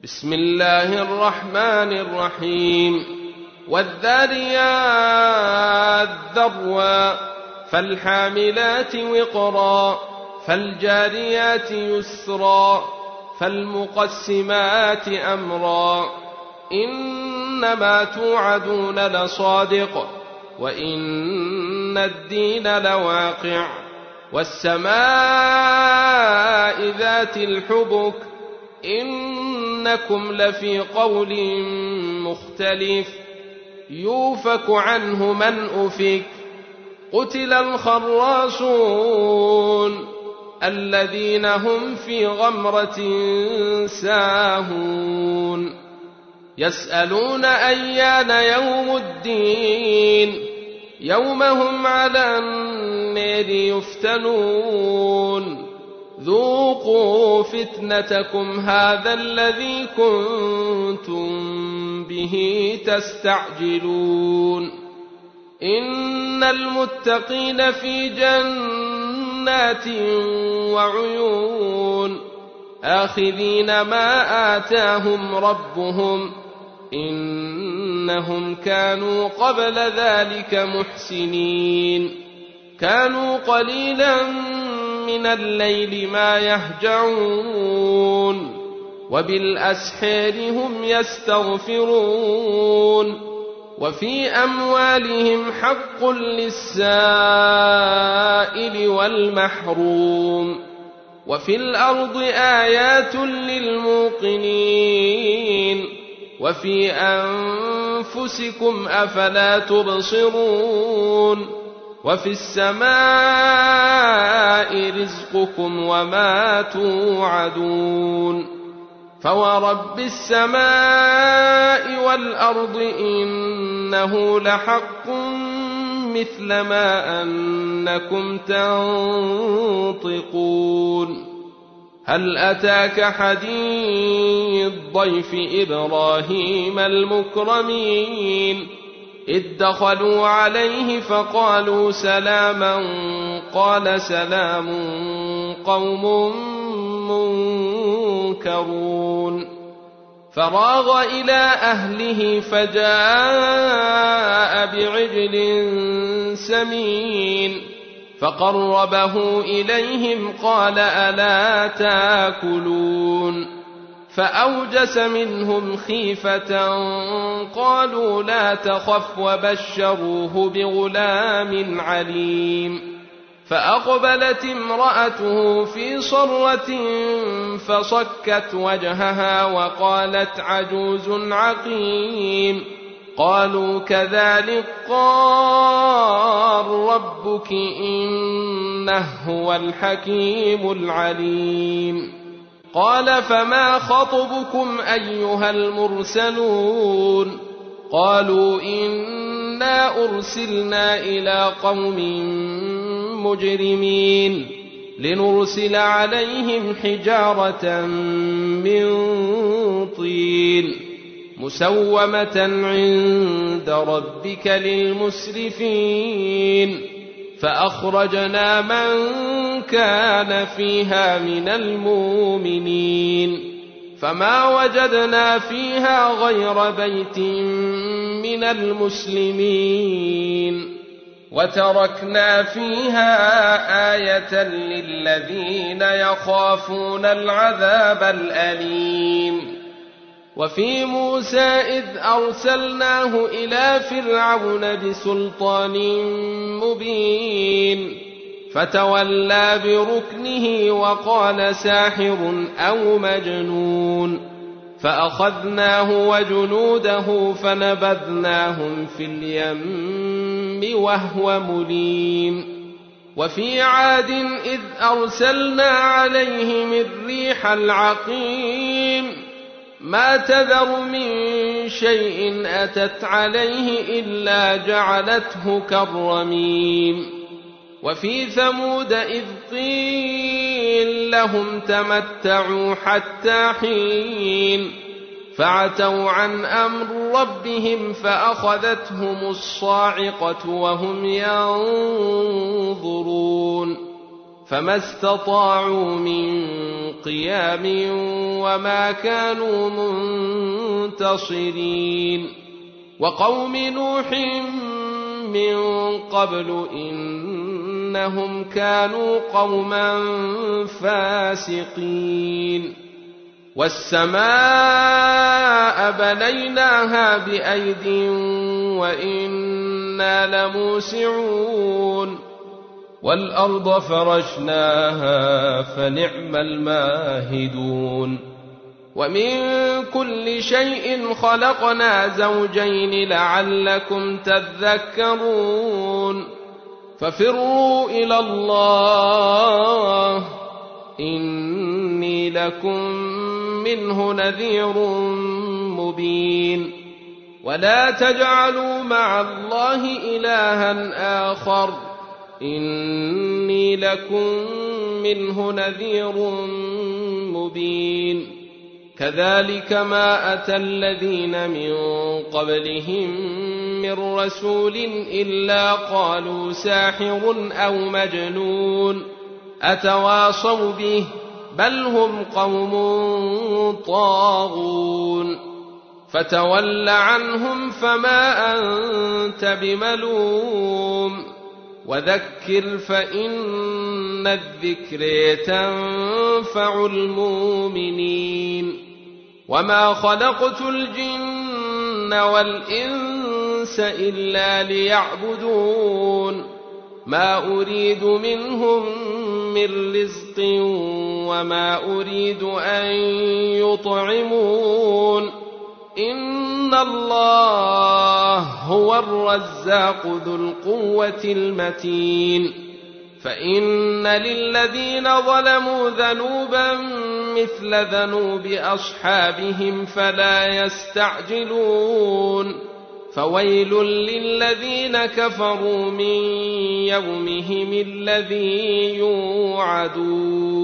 بسم الله الرحمن الرحيم والذاريات ذروا فالحاملات وقرا فالجاريات يسرا فالمقسمات أمرا إنما توعدون لصادق وإن الدين لواقع والسماء ذات الحبك إنكم لفي قول مختلف يوفك عنه من أفك قتل الخراصون الذين هم في غمرة ساهون يسألون أيان يوم الدين يوم هم على النار يفتنون ذوقوا فتنتكم هذا الذي كنتم به تستعجلون إن المتقين في جنات وعيون آخذين ما آتاهم ربهم إنهم كانوا قبل ذلك محسنين كانوا قليلا من الليل ما يهجعون وبالأسحار هم يستغفرون وفي أموالهم حق للسائل والمحروم وفي الأرض آيات للموقنين وفي أنفسكم أفلا تبصرون وفي السماء رزقكم وما توعدون فورب السماء والأرض إنه لحق مثل ما أنكم تنطقون هل أتاك حديث ضيف إبراهيم المكرمين إذ دخلوا عليه فقالوا سلاما قال سلام قوم منكرون فراغ إلى أهله فجاء بعجل سمين فقربه إليهم قال ألا تاكلون فأوجس منهم خيفة قالوا لا تخف وبشروه بغلام عليم فأقبلت امرأته في صرة فصكت وجهها وقالت عجوز عقيم قالوا كذلك قال ربك إنه هو الحكيم العليم قال فما خطبكم أيها المرسلون قالوا إنا أرسلنا إلى قوم مجرمين لنرسل عليهم حجارة من طين مسومة عند ربك للمسرفين فأخرجنا من كان فيها من المؤمنين فما وجدنا فيها غير بيت من المسلمين وتركنا فيها آية للذين يخافون العذاب الأليم وفي موسى إذ أرسلناه إلى فرعون بسلطان مبين فتولى بركنه وقال ساحر أو مجنون فأخذناه وجنوده فنبذناهم في اليم وهو مليم وفي عاد إذ أرسلنا عليهم الريح العقيم ما تذر من شيء أتت عليه إلا جعلته كالرميم وفي ثمود إذ قيل لهم تمتعوا حتى حين فعتوا عن أمر ربهم فأخذتهم الصاعقة وهم ينظرون فما استطاعوا من قيام وما كانوا منتصرين وقوم نوح من قبل إنهم كانوا قوما فاسقين والسماء بنيناها بأيد وإنا لموسعون والأرض فرشناها فنعم الماهدون ومن كل شيء خلقنا زوجين لعلكم تذكرون ففروا إلى الله إني لكم منه نذير مبين ولا تجعلوا مع الله إلها آخر إني لكم منه نذير مبين كذلك ما أتى الذين من قبلهم من رسول إلا قالوا ساحر أو مجنون أتواصوا به بل هم قوم طاغون فتول عنهم فما أنت بملوم وذكر فإن الذكر تنفع المؤمنين وما خلقت الجن والإنس إلا ليعبدون ما أريد منهم من رزق وما أريد أن يطعمون إن الله هو الرزاق ذو القوة المتين فإن للذين ظلموا ذنوبا مثل ذنوب أصحابهم فلا يستعجلون فويل للذين كفروا من يومهم الذي يوعدون